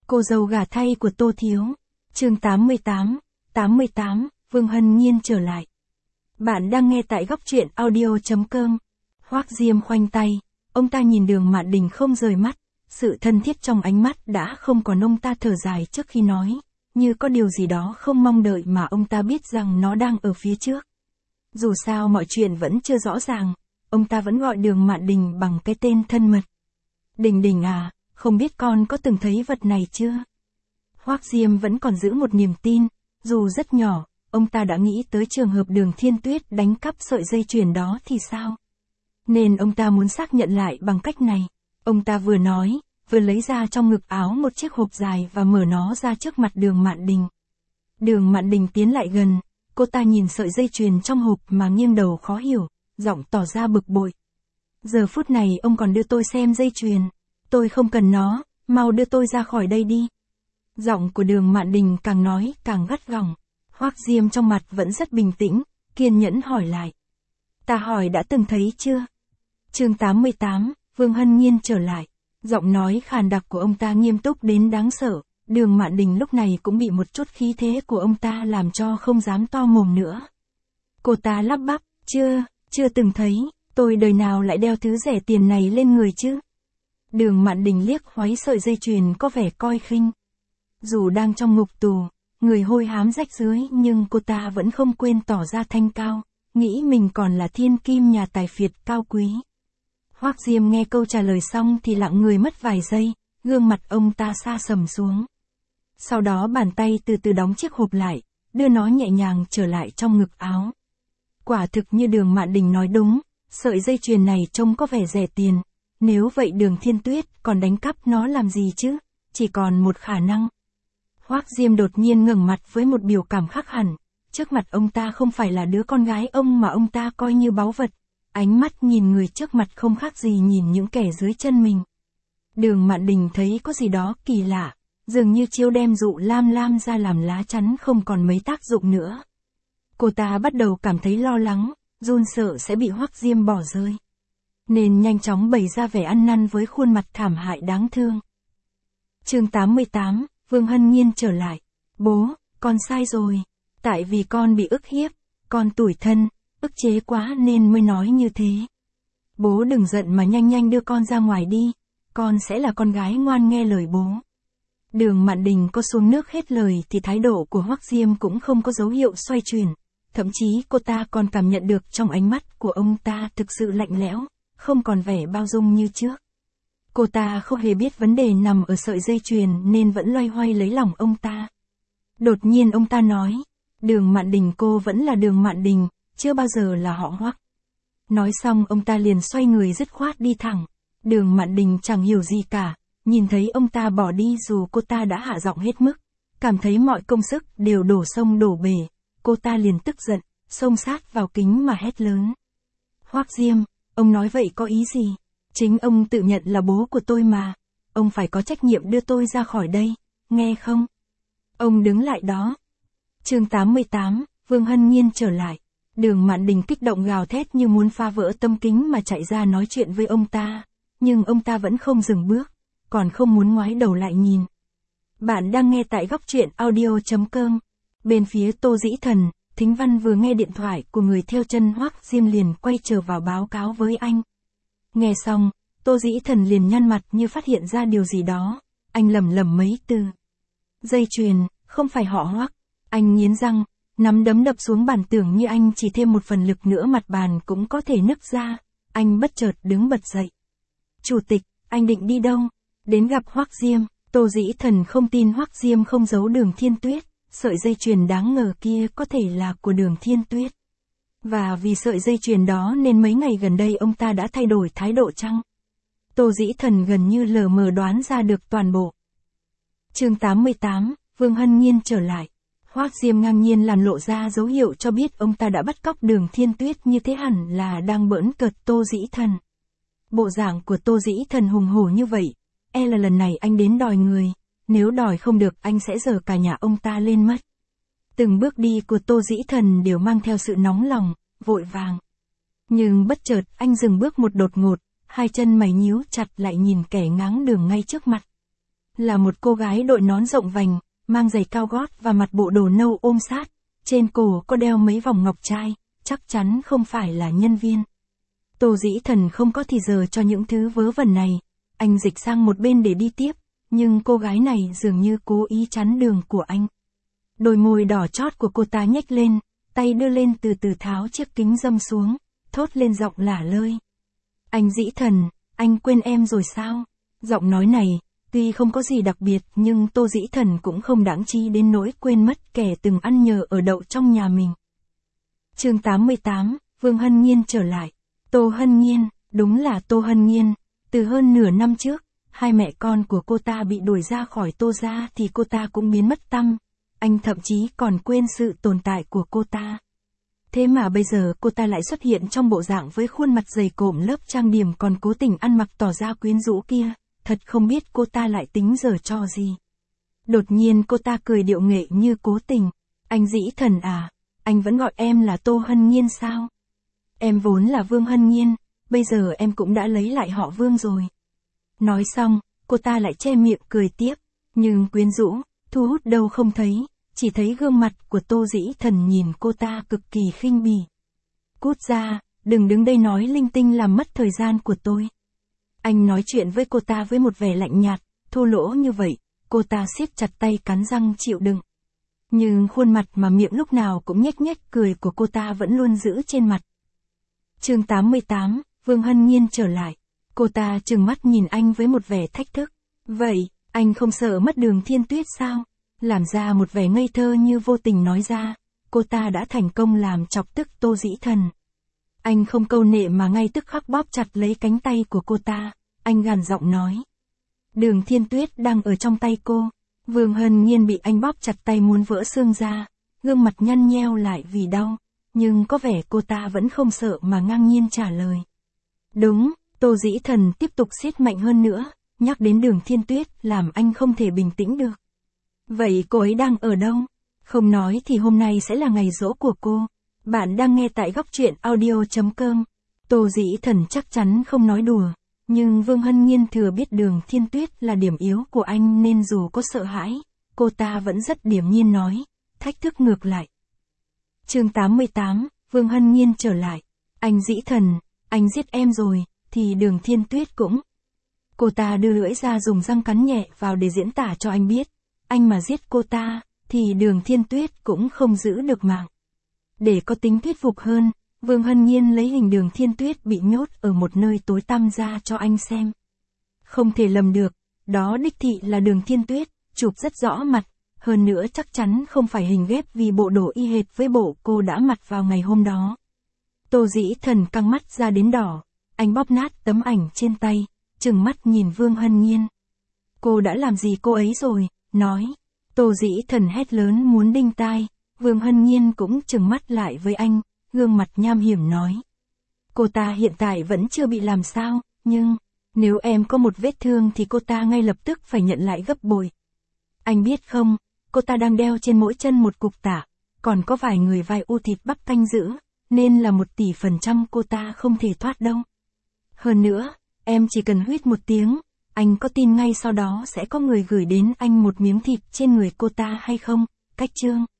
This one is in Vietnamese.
Cô dâu gả thay của Tô Thiếu. Chương 88, Vương Hân Nhiên trở lại. Bạn đang nghe tại góc truyện audio.com. Hoắc Diêm khoanh tay, ông ta nhìn Đường Mạn Đình không rời mắt, sự thân thiết trong ánh mắt đã không còn, ông ta thở dài trước khi nói, như có điều gì đó không mong đợi mà ông ta biết rằng nó đang ở phía trước. Dù sao mọi chuyện vẫn chưa rõ ràng, ông ta vẫn gọi Đường Mạn Đình bằng cái tên thân mật. Đình Đình à, không biết con có từng thấy vật này chưa? Hoắc Diêm vẫn còn giữ một niềm tin, dù rất nhỏ, ông ta đã nghĩ tới trường hợp Đường Thiên Tuyết đánh cắp sợi dây chuyền đó thì sao? Nên ông ta muốn xác nhận lại bằng cách này. Ông ta vừa nói, vừa lấy ra trong ngực áo một chiếc hộp dài và mở nó ra trước mặt Đường Mạn Đình. Đường Mạn Đình tiến lại gần, cô ta nhìn sợi dây chuyền trong hộp mà nghiêng đầu khó hiểu, giọng tỏ ra bực bội. Giờ phút này ông còn đưa tôi xem dây chuyền. Tôi không cần nó, mau đưa tôi ra khỏi đây đi. Giọng của Đường Mạn Đình càng nói càng gắt gỏng. Hoắc Diêm trong mặt vẫn rất bình tĩnh, kiên nhẫn hỏi lại. Ta hỏi đã từng thấy chưa? Chương 88, Vương Hân Nhiên trở lại. Giọng nói khàn đặc của ông ta nghiêm túc đến đáng sợ. Đường Mạn Đình lúc này cũng bị một chút khí thế của ông ta làm cho không dám to mồm nữa. Cô ta lắp bắp, chưa từng thấy, tôi đời nào lại đeo thứ rẻ tiền này lên người chứ? Đường Mạn Đình liếc khoáy sợi dây chuyền có vẻ coi khinh. Dù đang trong ngục tù, người hôi hám rách rưới nhưng cô ta vẫn không quên tỏ ra thanh cao, nghĩ mình còn là thiên kim nhà tài phiệt cao quý. Hoắc Diêm nghe câu trả lời xong thì lặng người mất vài giây, gương mặt ông ta sa sầm xuống. Sau đó bàn tay từ từ đóng chiếc hộp lại, đưa nó nhẹ nhàng trở lại trong ngực áo. Quả thực như Đường Mạn Đình nói đúng, sợi dây chuyền này trông có vẻ rẻ tiền. Nếu vậy Đường Thiên Tuyết còn đánh cắp nó làm gì chứ? Chỉ còn một khả năng. Hoắc Diêm đột nhiên ngẩng mặt với một biểu cảm khác hẳn. Trước mặt ông ta không phải là đứa con gái ông mà ông ta coi như báu vật. Ánh mắt nhìn người trước mặt không khác gì nhìn những kẻ dưới chân mình. Đường Mạn Đình thấy có gì đó kỳ lạ, dường như chiêu đem dụ lam lam ra làm lá chắn không còn mấy tác dụng nữa. Cô ta bắt đầu cảm thấy lo lắng, run sợ sẽ bị Hoắc Diêm bỏ rơi. Nên nhanh chóng bày ra vẻ ăn năn với khuôn mặt thảm hại đáng thương. Chương 88, Vương Hân Nhiên trở lại. Bố, con sai rồi. Tại vì con bị ức hiếp, con tủi thân, ức chế quá nên mới nói như thế. Bố đừng giận mà nhanh nhanh đưa con ra ngoài đi, con sẽ là con gái ngoan nghe lời bố. Đường Mạn Đình có xuống nước hết lời thì thái độ của Hoắc Diêm cũng không có dấu hiệu xoay chuyển. Thậm chí cô ta còn cảm nhận được trong ánh mắt của ông ta thực sự lạnh lẽo, không còn vẻ bao dung như trước. Cô ta không hề biết vấn đề nằm ở sợi dây chuyền nên vẫn loay hoay lấy lòng ông ta. Đột nhiên ông ta nói, Đường Mạn Đình cô vẫn là Đường Mạn Đình, chưa bao giờ là họ Hoắc. Nói xong ông ta liền xoay người dứt khoát đi thẳng. Đường Mạn Đình chẳng hiểu gì cả, nhìn thấy ông ta bỏ đi dù cô ta đã hạ giọng hết mức, cảm thấy mọi công sức đều đổ sông đổ bể, cô ta liền tức giận, xông sát vào kính mà hét lớn. Hoắc Diêm, ông nói vậy có ý gì? Chính ông tự nhận là bố của tôi mà, ông phải có trách nhiệm đưa tôi ra khỏi đây, nghe không? Ông đứng lại đó. Chương 88, Vương Hân Nhiên trở lại. Đường Mạn Đình kích động gào thét như muốn phá vỡ tấm kính mà chạy ra nói chuyện với ông ta, nhưng ông ta vẫn không dừng bước, còn không muốn ngoái đầu lại nhìn. Bạn đang nghe tại góc truyện audio.com. Bên phía Tô Dĩ Thần, Thính Văn vừa nghe điện thoại của người theo chân Hoắc Diêm liền quay trở vào báo cáo với anh. Nghe xong, Tô Dĩ Thần liền nhăn mặt như phát hiện ra điều gì đó, anh lẩm lẩm mấy từ. Dây chuyền, không phải họ Hoắc. Anh nghiến răng, nắm đấm đập xuống bàn, tưởng như anh chỉ thêm một phần lực nữa mặt bàn cũng có thể nứt ra. Anh bất chợt đứng bật dậy. Chủ tịch, anh định đi đâu? Đến gặp Hoắc Diêm. Tô Dĩ Thần không tin Hoắc Diêm không giấu Đường Thiên Tuyết, sợi dây chuyền đáng ngờ kia có thể là của Đường Thiên Tuyết. Và vì sợi dây chuyền đó nên mấy ngày gần đây ông ta đã thay đổi thái độ chăng? Tô Dĩ Thần gần như lờ mờ đoán ra được toàn bộ. Chương 88, Vương Hân Nhiên trở lại. Hoắc Diêm ngang nhiên làm lộ ra dấu hiệu cho biết ông ta đã bắt cóc Đường Thiên Tuyết, như thế hẳn là đang bỡn cợt Tô Dĩ Thần. Bộ dạng của Tô Dĩ Thần hùng hổ như vậy, e là lần này anh đến đòi người, nếu đòi không được anh sẽ giở cả nhà ông ta lên mất. Từng bước đi của Tô Dĩ Thần đều mang theo sự nóng lòng, vội vàng. Nhưng bất chợt anh dừng bước một đột ngột, hai chân mày nhíu chặt lại nhìn kẻ ngáng đường ngay trước mặt. Là một cô gái đội nón rộng vành, mang giày cao gót và mặt bộ đồ nâu ôm sát, trên cổ có đeo mấy vòng ngọc trai, chắc chắn không phải là nhân viên. Tô Dĩ Thần không có thì giờ cho những thứ vớ vẩn này, anh dịch sang một bên để đi tiếp, nhưng cô gái này dường như cố ý chắn đường của anh. Đôi môi đỏ chót của cô ta nhếch lên, tay đưa lên từ từ tháo chiếc kính râm xuống, thốt lên giọng lả lơi. Anh Dĩ Thần, anh quên em rồi sao? Giọng nói này, tuy không có gì đặc biệt nhưng Tô Dĩ Thần cũng không đáng chi đến nỗi quên mất kẻ từng ăn nhờ ở đậu trong nhà mình. Chương 88, Vương Hân Nhiên trở lại. Tô Hân Nhiên, đúng là Tô Hân Nhiên. Từ hơn nửa năm trước, hai mẹ con của cô ta bị đuổi ra khỏi Tô gia thì cô ta cũng biến mất tăm. Anh thậm chí còn quên sự tồn tại của cô ta. Thế mà bây giờ cô ta lại xuất hiện trong bộ dạng với khuôn mặt dày cộm lớp trang điểm còn cố tình ăn mặc tỏ ra quyến rũ kia, thật không biết cô ta lại tính giở trò gì. Đột nhiên cô ta cười điệu nghệ như cố tình. Anh Dĩ Thần à, anh vẫn gọi em là Tô Hân Nhiên sao? Em vốn là Vương Hân Nhiên, bây giờ em cũng đã lấy lại họ Vương rồi. Nói xong, cô ta lại che miệng cười tiếp, nhưng quyến rũ, thu hút đâu không thấy, chỉ thấy gương mặt của Tô Dĩ Thần nhìn cô ta cực kỳ khinh bỉ. Cút ra, đừng đứng đây nói linh tinh làm mất thời gian của tôi. Anh nói chuyện với cô ta với một vẻ lạnh nhạt, thô lỗ như vậy, cô ta siết chặt tay cắn răng chịu đựng. Nhưng khuôn mặt mà miệng lúc nào cũng nhếch nhếch cười của cô ta vẫn luôn giữ trên mặt. Chương 88, Vương Hân Nhiên trở lại. Cô ta trừng mắt nhìn anh với một vẻ thách thức. Vậy, anh không sợ mất Đường Thiên Tuyết sao? Làm ra một vẻ ngây thơ như vô tình nói ra, cô ta đã thành công làm chọc tức Tô Dĩ Thần. Anh không câu nệ mà ngay tức khắc bóp chặt lấy cánh tay của cô ta, anh gằn giọng nói. Đường Thiên Tuyết đang ở trong tay cô. Vương Hân Nhiên bị anh bóp chặt tay muốn vỡ xương ra, gương mặt nhăn nheo lại vì đau, nhưng có vẻ cô ta vẫn không sợ mà ngang nhiên trả lời. Đúng, Tô Dĩ Thần tiếp tục siết mạnh hơn nữa, nhắc đến Đường Thiên Tuyết làm anh không thể bình tĩnh được. Vậy cô ấy đang ở đâu? Không nói thì hôm nay sẽ là ngày giỗ của cô. Bạn đang nghe tại góc truyện audio.com. Tô Dĩ Thần chắc chắn không nói đùa, nhưng Vương Hân Nhiên thừa biết Đường Thiên Tuyết là điểm yếu của anh nên dù có sợ hãi, cô ta vẫn rất điềm nhiên nói, thách thức ngược lại. Chương 88, Vương Hân Nhiên trở lại. Anh Dĩ Thần, anh giết em rồi, thì Đường Thiên Tuyết cũng. Cô ta đưa lưỡi ra dùng răng cắn nhẹ vào để diễn tả cho anh biết, anh mà giết cô ta, thì Đường Thiên Tuyết cũng không giữ được mạng. Để có tính thuyết phục hơn, Vương Hân Nhiên lấy hình Đường Thiên Tuyết bị nhốt ở một nơi tối tăm ra cho anh xem. Không thể lầm được, đó đích thị là Đường Thiên Tuyết, chụp rất rõ mặt, hơn nữa chắc chắn không phải hình ghép vì bộ đồ y hệt với bộ cô đã mặc vào ngày hôm đó. Tô Dĩ Thần căng mắt ra đến đỏ, anh bóp nát tấm ảnh trên tay, trừng mắt nhìn Vương Hân Nhiên. Cô đã làm gì cô ấy rồi, nói. Tô Dĩ Thần hét lớn muốn đinh tai, Vương Hân Nhiên cũng trừng mắt lại với anh, gương mặt nham hiểm nói. Cô ta hiện tại vẫn chưa bị làm sao, nhưng, nếu em có một vết thương thì cô ta ngay lập tức phải nhận lại gấp bội. Anh biết không, cô ta đang đeo trên mỗi chân một cục tả, còn có vài người vai u thịt bắp canh giữ, nên là 100% cô ta không thể thoát đâu. Hơn nữa, em chỉ cần huýt một tiếng, anh có tin ngay sau đó sẽ có người gửi đến anh một miếng thịt trên người cô ta hay không, cách chương.